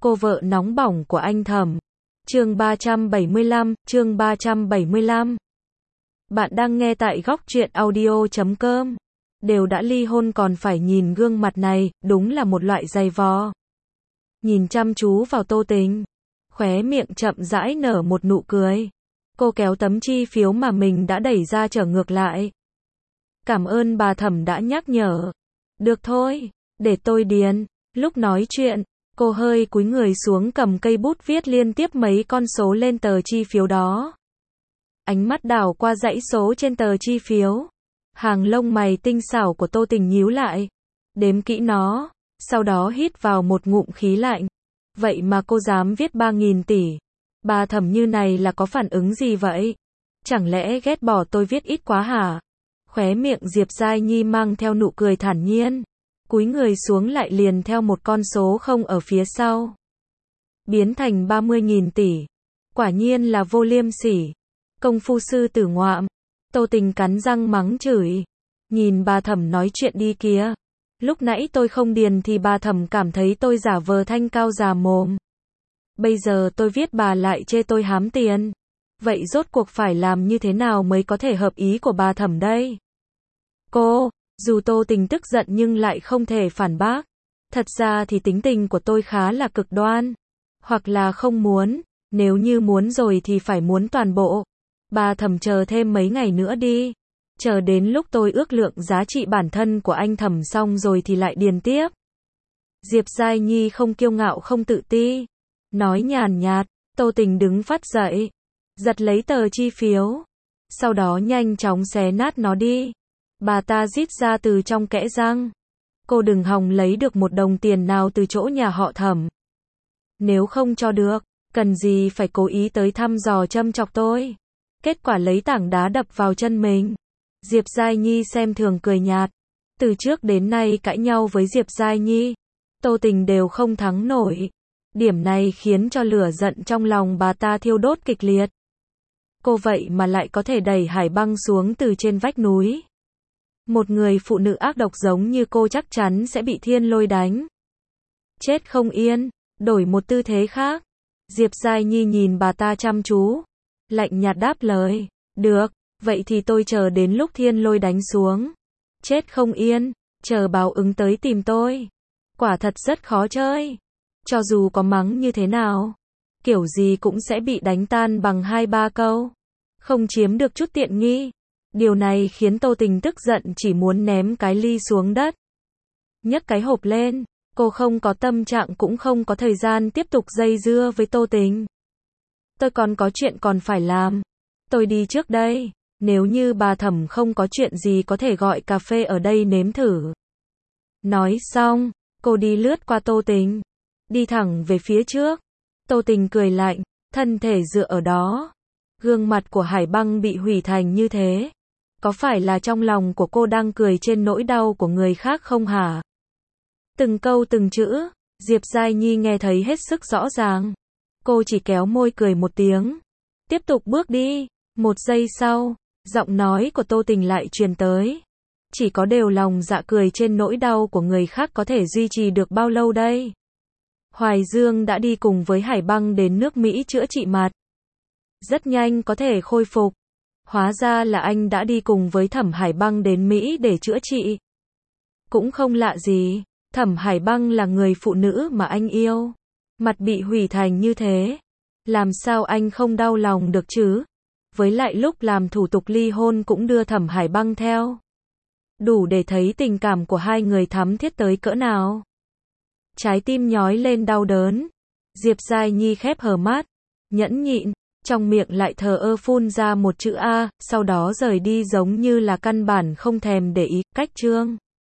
Cô vợ nóng bỏng của anh Thẩm. Chương 375. Bạn đang nghe tại góc truyện audio.com. Đều đã ly hôn còn phải nhìn gương mặt này, đúng là một loại giày vò. Nhìn chăm chú vào Tô Tình, khóe miệng chậm rãi nở một nụ cười. Cô kéo tấm chi phiếu mà mình đã đẩy ra trở ngược lại. Cảm ơn bà Thẩm đã nhắc nhở. Được thôi, để tôi điền. Lúc nói chuyện, cô hơi cúi người xuống cầm cây bút viết liên tiếp mấy con số lên tờ chi phiếu đó. Ánh mắt đảo qua dãy số trên tờ chi phiếu. Hàng lông mày tinh xảo của Tô Tình nhíu lại. Đếm kỹ nó, sau đó hít vào một ngụm khí lạnh. Vậy mà cô dám viết 3.000 tỷ. Bà Thẩm như này là có phản ứng gì vậy? Chẳng lẽ ghét bỏ tôi viết ít quá hả? Khóe miệng Diệp Giai Nhi mang theo nụ cười thản nhiên. Cúi người xuống lại liền theo một con số không ở phía sau. Biến thành 30.000 tỷ. Quả nhiên là vô liêm sỉ. Công phu sư tử ngoạm. Tô Tình cắn răng mắng chửi. Nhìn bà Thẩm nói chuyện đi kìa. Lúc nãy tôi không điền thì bà Thẩm cảm thấy tôi giả vờ thanh cao già mồm. Bây giờ tôi viết bà lại chê tôi hám tiền. Vậy rốt cuộc phải làm như thế nào mới có thể hợp ý của bà Thẩm đây? Dù Tô Tình tức giận nhưng lại không thể phản bác. Thật ra thì tính tình của tôi khá là cực đoan. Hoặc là không muốn, nếu như muốn rồi thì phải muốn toàn bộ. Bà Thẩm chờ thêm mấy ngày nữa đi. Chờ đến lúc tôi ước lượng giá trị bản thân của anh Thẩm xong rồi thì lại điền tiếp. Diệp Giai Nhi không kiêu ngạo không tự ti. Nói nhàn nhạt, Tô Tình đứng phát dậy. Giật lấy tờ chi phiếu. Sau đó nhanh chóng xé nát nó đi. Bà ta rít ra từ trong kẽ răng. Cô đừng hòng lấy được một đồng tiền nào từ chỗ nhà họ Thẩm. Nếu không cho được, cần gì phải cố ý tới thăm dò châm chọc tôi. Kết quả lấy tảng đá đập vào chân mình. Diệp Giai Nhi xem thường cười nhạt. Từ trước đến nay cãi nhau với Diệp Giai Nhi, Tô Tình đều không thắng nổi. Điểm này khiến cho lửa giận trong lòng bà ta thiêu đốt kịch liệt. Cô vậy mà lại có thể đẩy Hải Băng xuống từ trên vách núi. Một người phụ nữ ác độc giống như cô chắc chắn sẽ bị thiên lôi đánh. Chết không yên, đổi một tư thế khác. Diệp Giai Nhi nhìn bà ta chăm chú. Lạnh nhạt đáp lời. Được, vậy thì tôi chờ đến lúc thiên lôi đánh xuống. Chết không yên, chờ báo ứng tới tìm tôi. Quả thật rất khó chơi. Cho dù có mắng như thế nào, kiểu gì cũng sẽ bị đánh tan bằng 2-3 câu. Không chiếm được chút tiện nghi. Điều này khiến Tô Tình tức giận chỉ muốn ném cái ly xuống đất. Nhấc cái hộp lên, cô không có tâm trạng cũng không có thời gian tiếp tục dây dưa với Tô Tình. Tôi còn có chuyện còn phải làm. Tôi đi trước đây, nếu như bà Thẩm không có chuyện gì có thể gọi cà phê ở đây nếm thử. Nói xong, cô đi lướt qua Tô Tình, đi thẳng về phía trước. Tô Tình cười lạnh, thân thể dựa ở đó. Gương mặt của Hải Băng bị hủy thành như thế. Có phải là trong lòng của cô đang cười trên nỗi đau của người khác không hả? Từng câu từng chữ, Diệp Giai Nhi nghe thấy hết sức rõ ràng. Cô chỉ kéo môi cười một tiếng. Tiếp tục bước đi. Một giây sau, giọng nói của Tô Tình lại truyền tới. Chỉ có đều lòng dạ cười trên nỗi đau của người khác có thể duy trì được bao lâu đây? Hoài Dương đã đi cùng với Hải Băng đến nước Mỹ chữa trị mặt. Rất nhanh có thể khôi phục. Hóa ra là anh đã đi cùng với Thẩm Hải Băng đến Mỹ để chữa trị. Cũng không lạ gì, Thẩm Hải Băng là người phụ nữ mà anh yêu. Mặt bị hủy thành như thế. Làm sao anh không đau lòng được chứ? Với lại lúc làm thủ tục ly hôn cũng đưa Thẩm Hải Băng theo. Đủ để thấy tình cảm của hai người thắm thiết tới cỡ nào. Trái tim nhói lên đau đớn. Diệp Giai Nhi khép hờ mắt, nhẫn nhịn, trong miệng lại thờ ơ phun ra một chữ A, sau đó rời đi giống như là căn bản không thèm để ý. Cách chương